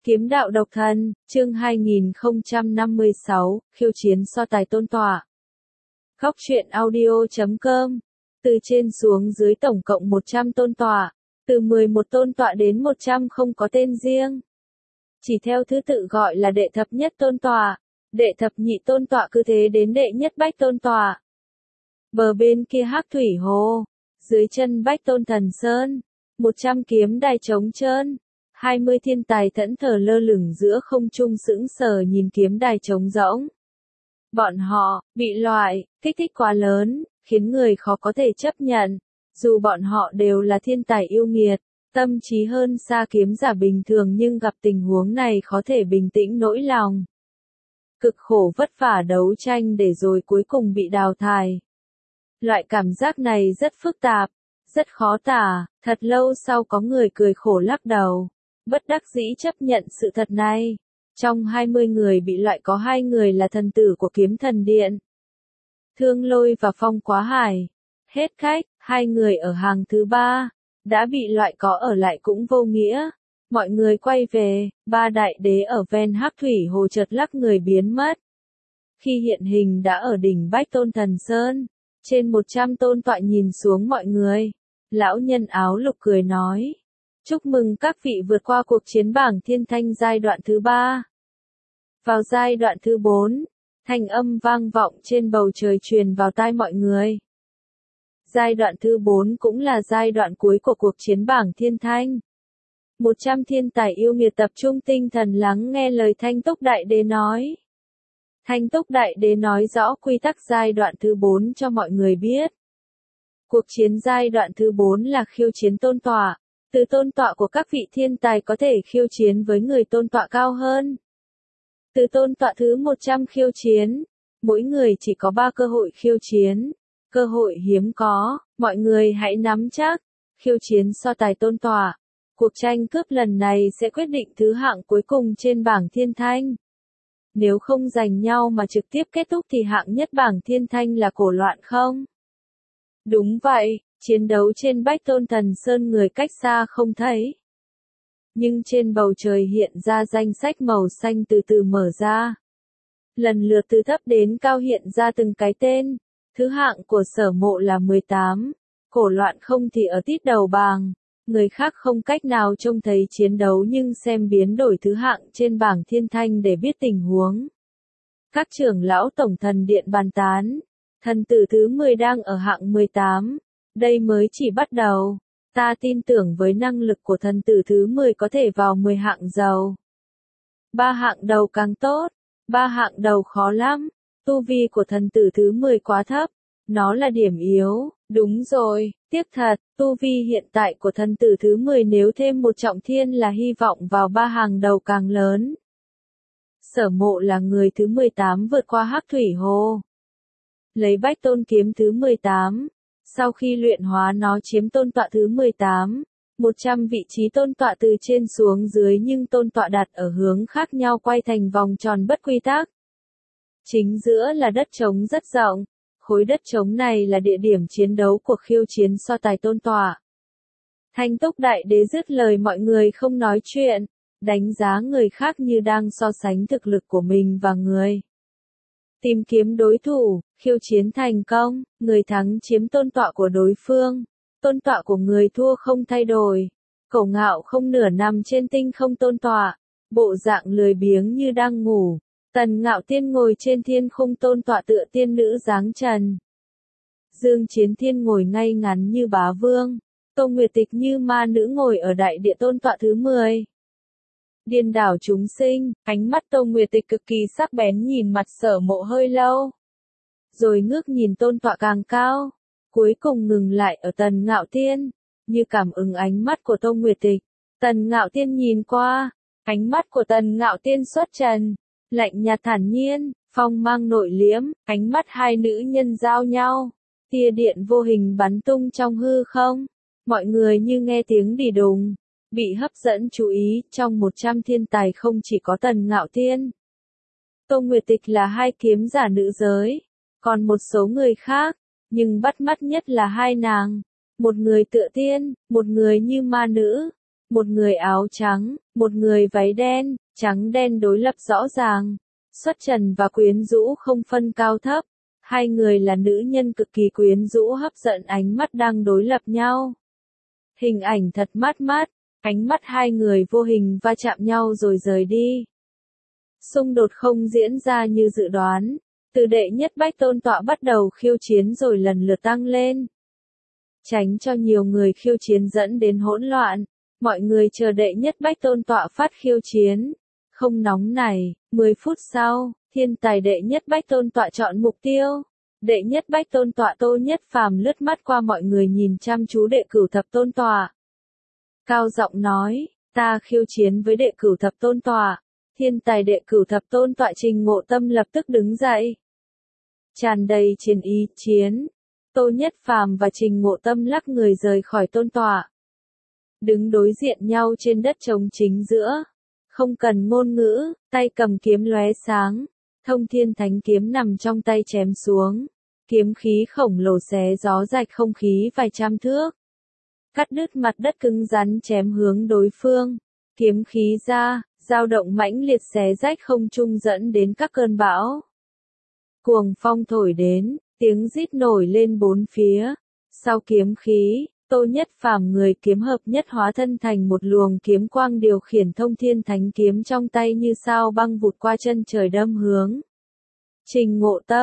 Kiếm đạo độc thân, chương 2056, khiêu chiến so tài tôn tọa. Góc truyện audio.com. Từ trên xuống dưới tổng cộng 100 tôn tọa, từ 11 tôn tọa đến 100 không có tên riêng. Chỉ theo thứ tự gọi là đệ thập nhất tôn tọa, đệ thập nhị tôn tọa cứ thế đến đệ nhất bách tôn tọa. Bờ bên kia Hắc Thủy Hồ, dưới chân Bách Tôn Thần Sơn, 100 kiếm đài trống trơn. 20 thiên tài thẫn thờ lơ lửng giữa không trung sững sờ nhìn kiếm đài trống rỗng. Bọn họ, bị loại, kích thích quá lớn, khiến người khó có thể chấp nhận. Dù bọn họ đều là thiên tài yêu nghiệt, tâm trí hơn xa kiếm giả bình thường nhưng gặp tình huống này khó thể bình tĩnh nỗi lòng. Cực khổ vất vả đấu tranh để rồi cuối cùng bị đào thải. Loại cảm giác này rất phức tạp, rất khó tả, thật lâu sau có người cười khổ lắc đầu. Bất đắc dĩ chấp nhận sự thật này. Trong 20 người bị loại có 2 người là thần tử của kiếm thần điện. Thương Lôi và Phong Quá Hải. Hết khách, 2 người ở hàng thứ 3. Đã bị loại có ở lại cũng vô nghĩa. Mọi người quay về, 3 đại đế ở ven Hắc Thủy Hồ chợt lắc người biến mất. Khi hiện hình đã ở đỉnh Bách Tôn Thần Sơn. Trên 100 tôn tọa nhìn xuống mọi người. Lão nhân áo lục cười nói. Chúc mừng các vị vượt qua cuộc chiến bảng thiên thanh giai đoạn thứ 3. Vào giai đoạn thứ 4, thanh âm vang vọng trên bầu trời truyền vào tai mọi người. Giai đoạn thứ 4 cũng là giai đoạn cuối của cuộc chiến bảng thiên thanh. 100 thiên tài yêu nghiệt tập trung tinh thần lắng nghe lời Thanh Túc Đại Đế nói. Thanh Túc Đại Đế nói rõ quy tắc giai đoạn thứ 4 cho mọi người biết. Cuộc chiến giai đoạn thứ 4 là khiêu chiến tôn tọa. Từ tôn tọa của các vị thiên tài có thể khiêu chiến với người tôn tọa cao hơn. Từ tôn tọa thứ 100 khiêu chiến, mỗi người chỉ có 3 cơ hội khiêu chiến. Cơ hội hiếm có, mọi người hãy nắm chắc. Khiêu chiến so tài tôn tọa. Cuộc tranh cướp lần này sẽ quyết định thứ hạng cuối cùng trên bảng thiên thanh. Nếu không giành nhau mà trực tiếp kết thúc thì hạng nhất bảng thiên thanh là cổ loạn không? Đúng vậy. Chiến đấu trên Bách Tôn Thần Sơn người cách xa không thấy. Nhưng trên bầu trời hiện ra danh sách màu xanh từ từ mở ra. Lần lượt từ thấp đến cao hiện ra từng cái tên. Thứ hạng của Sở Mộ là 18. Cổ loạn không thì ở tít đầu bảng. Người khác không cách nào trông thấy chiến đấu nhưng xem biến đổi thứ hạng trên bảng thiên thanh để biết tình huống. Các trưởng lão tổng thần điện bàn tán. Thần tử thứ 10 đang ở hạng 18. Đây mới chỉ bắt đầu. Ta tin tưởng với năng lực của thần tử thứ 10 có thể vào 10 hạng đầu. 3 hạng đầu càng tốt. 3 hạng đầu khó lắm. Tu vi của thần tử thứ 10 quá thấp. Nó là điểm yếu. Đúng rồi, tiếc thật, tu vi hiện tại của thần tử thứ 10 nếu thêm một trọng thiên là hy vọng vào 3 hàng đầu càng lớn. Sở Mộ là người thứ 18 vượt qua Hắc Thủy Hồ. Lấy Bách Tôn kiếm thứ 18. Sau khi luyện hóa nó chiếm tôn tọa thứ 18, 100 vị trí tôn tọa từ trên xuống dưới nhưng tôn tọa đặt ở hướng khác nhau quay thành vòng tròn bất quy tắc. Chính giữa là đất trống rất rộng, khối đất trống này là địa điểm chiến đấu cuộc khiêu chiến so tài tôn tọa. Thanh Túc Đại Đế dứt lời mọi người không nói chuyện, đánh giá người khác như đang so sánh thực lực của mình và người. Tìm kiếm đối thủ, khiêu chiến thành công, người thắng chiếm tôn tọa của đối phương, tôn tọa của người thua không thay đổi. Cổ Ngạo không nửa nằm trên tinh không tôn tọa, bộ dạng lười biếng như đang ngủ. Tần Ngạo Tiên ngồi trên thiên khung tôn tọa tựa tiên nữ dáng trần. Dương Chiến Thiên ngồi ngay ngắn như bá vương, Tô Nguyệt Tịch như ma nữ ngồi ở đại địa tôn tọa thứ 10. Điên đảo chúng sinh, ánh mắt Tô Nguyệt Tịch cực kỳ sắc bén nhìn mặt Sở Mộ hơi lâu. Rồi ngước nhìn tôn tọa càng cao, cuối cùng ngừng lại ở Tần Ngạo Tiên, như cảm ứng ánh mắt của Tô Nguyệt Tịch. Tần Ngạo Tiên nhìn qua, ánh mắt của Tần Ngạo Tiên xuất trần, lạnh nhạt thản nhiên, phong mang nội liễm, ánh mắt hai nữ nhân giao nhau, tia điện vô hình bắn tung trong hư không. Mọi người như nghe tiếng đì đùng. Bị hấp dẫn chú ý, trong 100 thiên tài không chỉ có Tần Ngạo Tiên. Tô Nguyệt Tịch là 2 kiếm giả nữ giới, còn một số người khác, nhưng bắt mắt nhất là 2 nàng. Một người tựa tiên, một người như ma nữ. Một người áo trắng, một người váy đen, trắng đen đối lập rõ ràng. Xuất trần và quyến rũ không phân cao thấp. Hai người là nữ nhân cực kỳ quyến rũ hấp dẫn ánh mắt đang đối lập nhau. Hình ảnh thật mát mắt, ánh mắt hai người vô hình va chạm nhau rồi rời đi. Xung đột không diễn ra như dự đoán. Từ đệ nhất bách tôn tọa bắt đầu khiêu chiến rồi lần lượt tăng lên. Tránh cho nhiều người khiêu chiến dẫn đến hỗn loạn. Mọi người chờ đệ nhất bách tôn tọa phát khiêu chiến. Không nóng này, 10 phút sau, thiên tài đệ nhất bách tôn tọa chọn mục tiêu. Đệ nhất bách tôn tọa Tô Nhất Phàm lướt mắt qua mọi người nhìn chăm chú đệ cửu thập tôn tọa. Cao giọng nói, ta khiêu chiến với đệ cửu thập tôn tọa. Thiên tài đệ cửu thập tôn tọa Trình Ngộ Tâm lập tức đứng dậy. Tràn đầy chiến ý chiến. Tô Nhất Phàm và Trình Ngộ Tâm lắc người rời khỏi tôn tọa. Đứng đối diện nhau trên đất trống chính giữa. Không cần ngôn ngữ, tay cầm kiếm lóe sáng. Thông Thiên Thánh kiếm nằm trong tay chém xuống. Kiếm khí khổng lồ xé gió rạch không khí vài trăm thước. Cắt đứt mặt đất cứng rắn chém hướng đối phương. Kiếm khí ra, dao động mãnh liệt xé rách không trung dẫn đến các cơn bão. Cuồng phong thổi đến, tiếng rít nổi lên bốn phía. Sau kiếm khí, Tô Nhất Phàm người kiếm hợp nhất hóa thân thành một luồng kiếm quang điều khiển Thông Thiên Thánh kiếm trong tay như sao băng vụt qua chân trời đâm hướng. Trình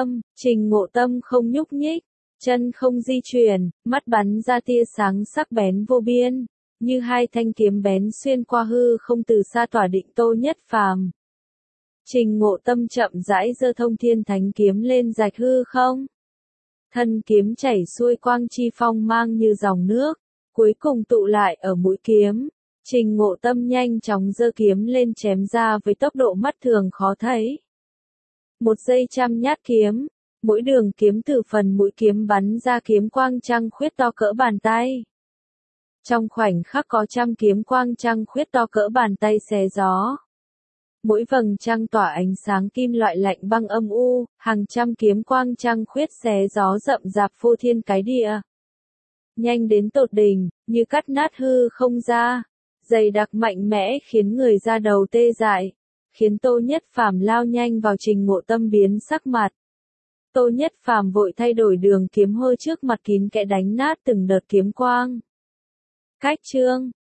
Ngộ Tâm không nhúc nhích, chân không di chuyển, mắt bắn ra tia sáng sắc bén vô biên, như hai thanh kiếm bén xuyên qua hư không từ xa tỏa định Tô Nhất Phàm. Trình Ngộ Tâm chậm rãi giơ Thông Thiên Thánh kiếm lên rạch hư không. Thân kiếm chảy xuôi quang chi phong mang như dòng nước, cuối cùng tụ lại ở mũi kiếm. Trình Ngộ Tâm nhanh chóng giơ kiếm lên chém ra với tốc độ mắt thường khó thấy. Một giây trăm nhát kiếm, mỗi đường kiếm từ phần mũi kiếm bắn ra kiếm quang trăng khuyết to cỡ bàn tay. Trong khoảnh khắc có trăm kiếm quang trăng khuyết to cỡ bàn tay xé gió. Mỗi vầng trăng tỏa ánh sáng kim loại lạnh băng âm u, hàng trăm kiếm quang trăng khuyết xé gió rậm rạp phô thiên cái địa. Nhanh đến tột đỉnh, như cắt nát hư không ra, dày đặc mạnh mẽ khiến người da đầu tê dại, khiến Tô Nhất Phàm lao nhanh vào Trình Ngộ Tâm biến sắc mặt. Tô Nhất Phàm vội thay đổi đường kiếm hôi trước mặt kín kẽ đánh nát từng đợt kiếm quang. Cách chương